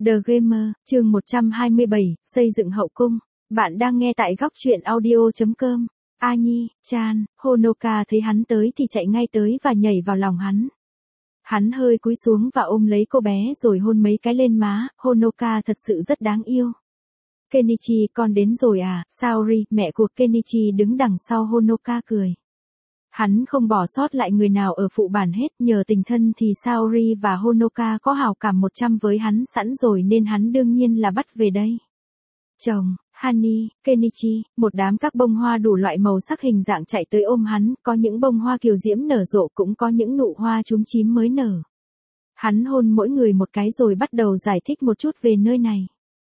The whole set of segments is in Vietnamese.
The Gamer, chương 127, xây dựng hậu cung. Bạn đang nghe tại góc truyện audio.com. A Nhi, Chan, Honoka thấy hắn tới thì chạy ngay tới và nhảy vào lòng hắn. Hắn hơi cúi xuống và ôm lấy cô bé rồi hôn mấy cái lên má, Honoka thật sự rất đáng yêu. Kenichi, con đến rồi à? Saori, mẹ của Kenichi đứng đằng sau Honoka cười. Hắn không bỏ sót lại người nào ở phụ bản hết, nhờ tình thân thì Saori và Honoka có hảo cảm 100 với hắn sẵn rồi nên hắn đương nhiên là bắt về đây. Chồng, Hani, Kenichi, một đám các bông hoa đủ loại màu sắc hình dạng chạy tới ôm hắn, có những bông hoa kiều diễm nở rộ cũng có những nụ hoa chúm chím mới nở. Hắn hôn mỗi người một cái rồi bắt đầu giải thích một chút về nơi này.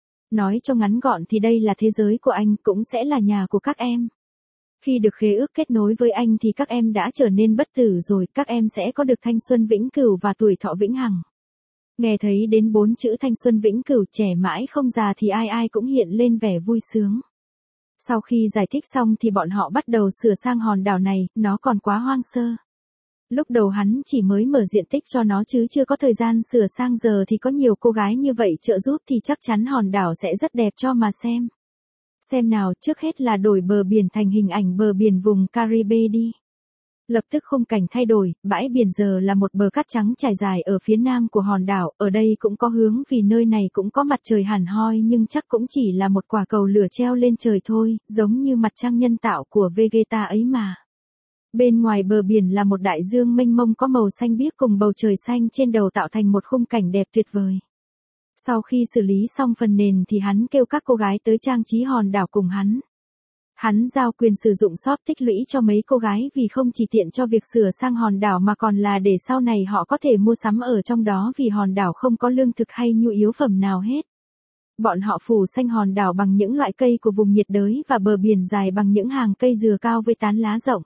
Nói cho ngắn gọn thì đây là thế giới của anh, cũng sẽ là nhà của các em. Khi được khế ước kết nối với anh thì các em đã trở nên bất tử rồi, các em sẽ có được thanh xuân vĩnh cửu và tuổi thọ vĩnh hằng. Nghe thấy đến 4 chữ thanh xuân vĩnh cửu, trẻ mãi không già thì ai ai cũng hiện lên vẻ vui sướng. Sau khi giải thích xong thì bọn họ bắt đầu sửa sang hòn đảo này, nó còn quá hoang sơ. Lúc đầu hắn chỉ mới mở diện tích cho nó chứ chưa có thời gian sửa sang, giờ thì có nhiều cô gái như vậy trợ giúp thì chắc chắn hòn đảo sẽ rất đẹp cho mà xem. Xem nào, trước hết là đổi bờ biển thành hình ảnh bờ biển vùng Caribe đi. Lập tức khung cảnh thay đổi, bãi biển giờ là một bờ cát trắng trải dài ở phía nam của hòn đảo, ở đây cũng có hướng vì nơi này cũng có mặt trời hẳn hoi nhưng chắc cũng chỉ là một quả cầu lửa treo lên trời thôi, giống như mặt trăng nhân tạo của Vegeta ấy mà. Bên ngoài bờ biển là một đại dương mênh mông có màu xanh biếc cùng bầu trời xanh trên đầu tạo thành một khung cảnh đẹp tuyệt vời. Sau khi xử lý xong phần nền thì hắn kêu các cô gái tới trang trí hòn đảo cùng hắn. Hắn giao quyền sử dụng shop tích lũy cho mấy cô gái vì không chỉ tiện cho việc sửa sang hòn đảo mà còn là để sau này họ có thể mua sắm ở trong đó vì hòn đảo không có lương thực hay nhu yếu phẩm nào hết. Bọn họ phủ xanh hòn đảo bằng những loại cây của vùng nhiệt đới và bờ biển dài bằng những hàng cây dừa cao với tán lá rộng.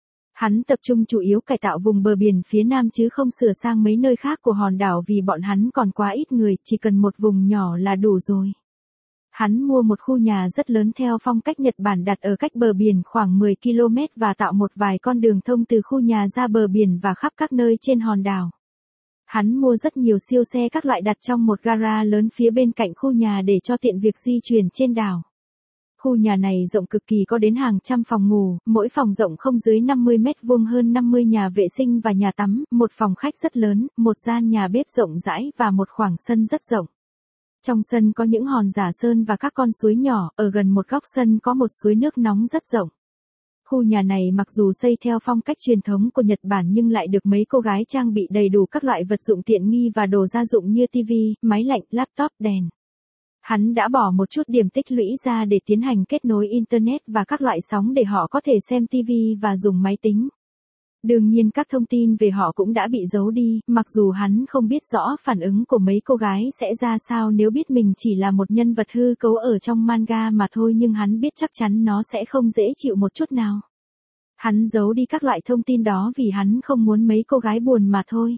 Hắn tập trung chủ yếu cải tạo vùng bờ biển phía nam chứ không sửa sang mấy nơi khác của hòn đảo vì bọn hắn còn quá ít người, chỉ cần một vùng nhỏ là đủ rồi. Hắn mua một khu nhà rất lớn theo phong cách Nhật Bản đặt ở cách bờ biển khoảng 10 km và tạo một vài con đường thông từ khu nhà ra bờ biển và khắp các nơi trên hòn đảo. Hắn mua rất nhiều siêu xe các loại đặt trong một gara lớn phía bên cạnh khu nhà để cho tiện việc di chuyển trên đảo. Khu nhà này rộng cực kỳ, có đến hàng trăm phòng ngủ, mỗi phòng rộng không dưới 50 mét vuông, hơn 50 nhà vệ sinh và nhà tắm, một phòng khách rất lớn, một gian nhà bếp rộng rãi và một khoảng sân rất rộng. Trong sân có những hòn giả sơn và các con suối nhỏ, ở gần một góc sân có một suối nước nóng rất rộng. Khu nhà này mặc dù xây theo phong cách truyền thống của Nhật Bản nhưng lại được mấy cô gái trang bị đầy đủ các loại vật dụng tiện nghi và đồ gia dụng như tivi, máy lạnh, laptop, đèn. Hắn đã bỏ một chút điểm tích lũy ra để tiến hành kết nối Internet và các loại sóng để họ có thể xem TV và dùng máy tính. Đương nhiên các thông tin về họ cũng đã bị giấu đi, mặc dù hắn không biết rõ phản ứng của mấy cô gái sẽ ra sao nếu biết mình chỉ là một nhân vật hư cấu ở trong manga mà thôi, nhưng hắn biết chắc chắn nó sẽ không dễ chịu một chút nào. Hắn giấu đi các loại thông tin đó vì hắn không muốn mấy cô gái buồn mà thôi.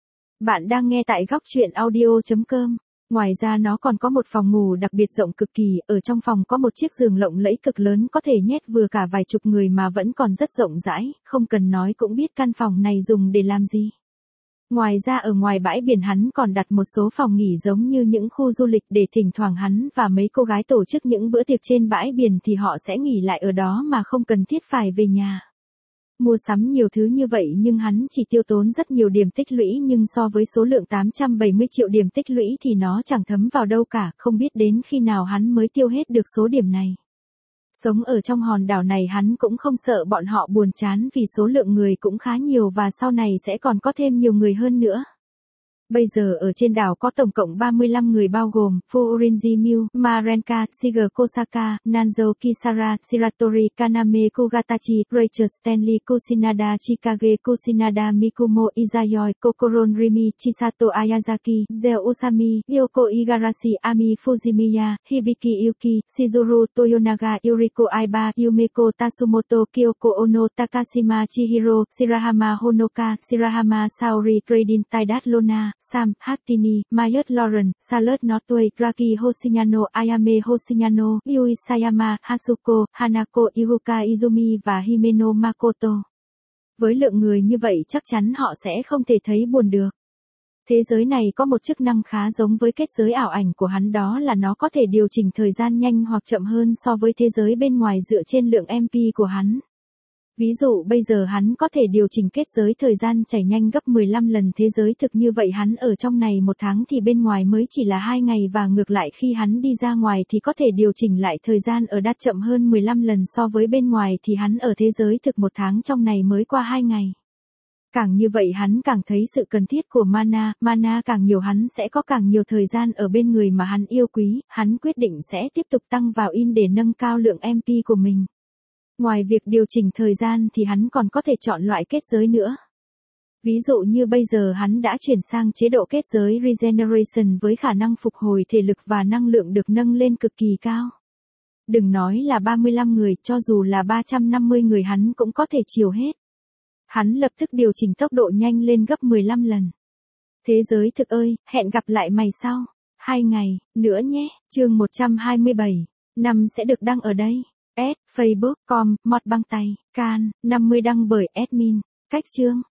Bạn đang nghe tại góc truyện audio.com. Ngoài ra nó còn có một phòng ngủ đặc biệt rộng cực kỳ, ở trong phòng có một chiếc giường lộng lẫy cực lớn có thể nhét vừa cả vài chục người mà vẫn còn rất rộng rãi, không cần nói cũng biết căn phòng này dùng để làm gì. Ngoài ra ở ngoài bãi biển hắn còn đặt một số phòng nghỉ giống như những khu du lịch để thỉnh thoảng hắn và mấy cô gái tổ chức những bữa tiệc trên bãi biển thì họ sẽ nghỉ lại ở đó mà không cần thiết phải về nhà. Mua sắm nhiều thứ như vậy nhưng hắn chỉ tiêu tốn rất nhiều điểm tích lũy, nhưng so với số lượng 870 triệu điểm tích lũy thì nó chẳng thấm vào đâu cả, không biết đến khi nào hắn mới tiêu hết được số điểm này. Sống ở trong hòn đảo này hắn cũng không sợ bọn họ buồn chán vì số lượng người cũng khá nhiều và sau này sẽ còn có thêm nhiều người hơn nữa. Bây giờ ở trên đảo có tổng cộng 35 người bao gồm Furinji Miu, Marenka, Shiger Kosaka, Nanzo Kisara, Shiratori Kaname Kugatachi, Rachel Stanley Kusinada, Chikage Kusinada, Mikumo Izayoi, Kokoron Rimi, Chisato Ayazaki, Zeo Usami, Yoko Igarashi, Ami Fujimiya, Hibiki Yuki, Shizuru Toyonaga, Yuriko Aiba, Yumeko Tatsumoto, Kyoko Ono, Takashima Chihiro, Shirahama Honoka, Shirahama Saori, Trading Taidat Lona, Sam, Hattini, Mayot Lauren, Charlotte Notway, Raki Hoshinyano, Ayame Hoshinyano, Yui Sayama, Hasuko, Hanako, Iruka Izumi và Himeno Makoto. Với lượng người như vậy chắc chắn họ sẽ không thể thấy buồn được. Thế giới này có một chức năng khá giống với kết giới ảo ảnh của hắn, đó là nó có thể điều chỉnh thời gian nhanh hoặc chậm hơn so với thế giới bên ngoài dựa trên lượng MP của hắn. Ví dụ bây giờ hắn có thể điều chỉnh kết giới thời gian chảy nhanh gấp 15 lần thế giới thực, như vậy hắn ở trong này 1 tháng thì bên ngoài mới chỉ là 2 ngày, và ngược lại khi hắn đi ra ngoài thì có thể điều chỉnh lại thời gian ở đắt chậm hơn 15 lần so với bên ngoài, thì hắn ở thế giới thực 1 tháng trong này mới qua 2 ngày. Càng như vậy hắn càng thấy sự cần thiết của mana càng nhiều hắn sẽ có càng nhiều thời gian ở bên người mà hắn yêu quý, hắn quyết định sẽ tiếp tục tăng vào in để nâng cao lượng MP của mình. Ngoài việc điều chỉnh thời gian thì hắn còn có thể chọn loại kết giới nữa. Ví dụ như bây giờ hắn đã chuyển sang chế độ kết giới Regeneration với khả năng phục hồi thể lực và năng lượng được nâng lên cực kỳ cao. Đừng nói là 35 người, cho dù là 350 người hắn cũng có thể chiều hết. Hắn lập tức điều chỉnh tốc độ nhanh lên gấp 15 lần. Thế giới thực ơi, hẹn gặp lại mày sau 2 ngày nữa nhé. Chương 127. Năm sẽ được đăng ở đây. Facebook.com, mod băng tay, can, 50 đăng bởi admin. Cách chương.